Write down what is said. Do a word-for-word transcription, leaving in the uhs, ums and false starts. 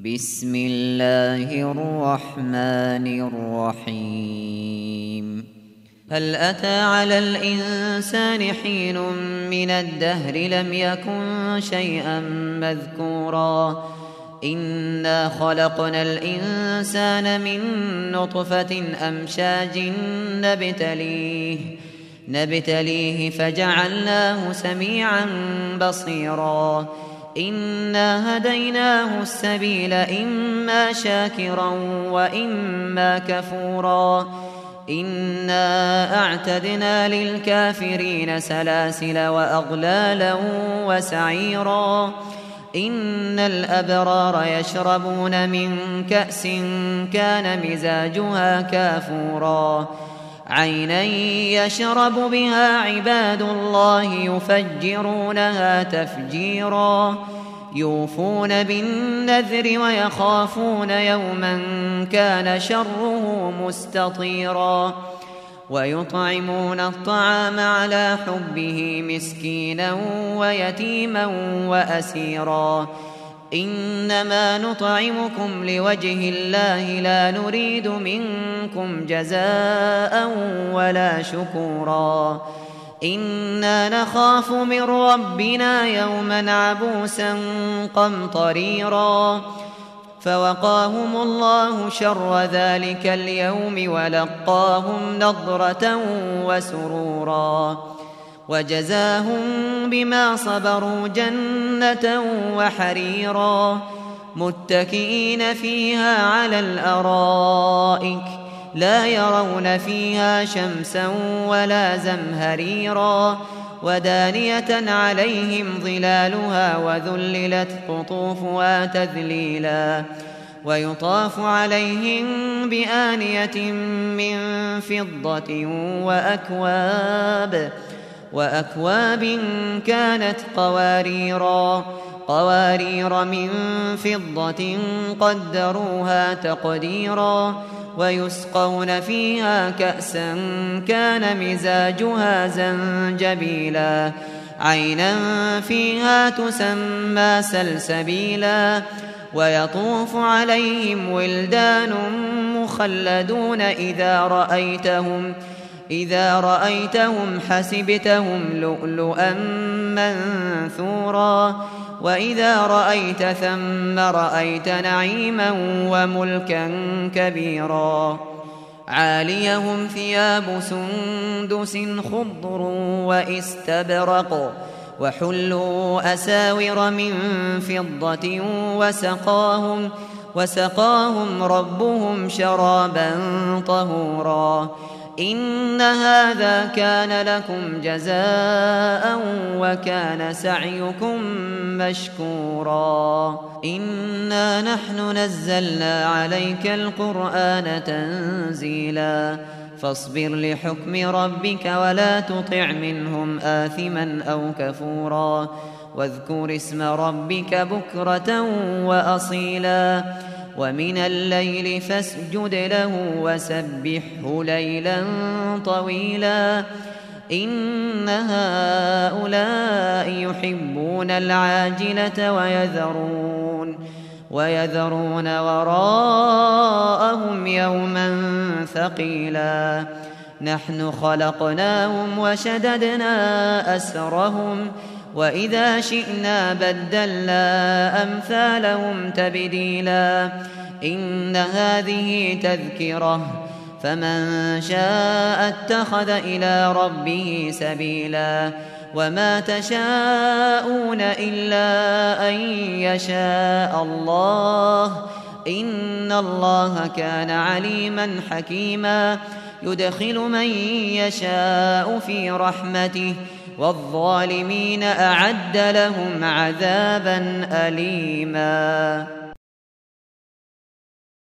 بسم الله الرحمن الرحيم هل أتى على الإنسان حين من الدهر لم يكن شيئا مذكورا إنا خلقنا الإنسان من نطفة أمشاج نبتليه نبتليه فجعلناه سميعا بصيرا إنا هديناه السبيل إما شاكرا وإما كفورا إنا أعتدنا للكافرين سلاسل وأغلالا وسعيرا إن الأبرار يشربون من كأس كان مزاجها كافورا عينا يشرب بها عباد الله يفجرونها تفجيرا يوفون بالنذر ويخافون يوما كان شره مستطيرا ويطعمون الطعام على حبه مسكينا ويتيما وأسيرا إنما نطعمكم لوجه الله لا نريد منكم جزاء ولا شكورا إنا نخاف من ربنا يوما عبوسا قمطريرا فوقاهم الله شر ذلك اليوم ولقاهم نضرة وسرورا وجزاهم بما صبروا جنة وحريرا متكئين فيها على الأرائك لا يرون فيها شمسا ولا زمهريرا ودانية عليهم ظلالها وذللت قطوفها تذليلا ويطاف عليهم بآنية من فضة وأكواب وأكواب كانت قواريرا قوارير من فضة قدروها تقديرا ويسقون فيها كأسا كان مزاجها زنجبيلا عينا فيها تسمى سلسبيلا ويطوف عليهم ولدان مخلدون إذا رأيتهم إذا رأيتهم حسبتهم لؤلؤا منثورا وإذا رأيت ثم رأيت نعيما وملكا كبيرا عاليهم ثياب سندس خضر وإستبرق وحلوا أساور من فضة وسقاهم وسقاهم ربهم شرابا طهورا إن هذا كان لكم جزاء وكان سعيكم مشكورا إنا نحن نزلنا عليك القرآن تنزيلا فاصبر لحكم ربك ولا تطع منهم آثما أو كفورا واذكر اسم ربك بكرة وأصيلا ومن الليل فاسجد له وسبحه ليلا طويلا إن هؤلاء يحبون العاجلة ويذرون ويذرون وراءهم يوما ثقيلا نحن خلقناهم وشددنا أسرهم وإذا شئنا بدلنا أمثالهم تبديلا إن هذه تذكرة فمن شاء اتخذ إلى ربه سبيلا وما تشاءون إلا أن يشاء الله إن الله كان عليما حكيما يدخل من يشاء في رحمته والظالمين أعد لهم عذابا أليما.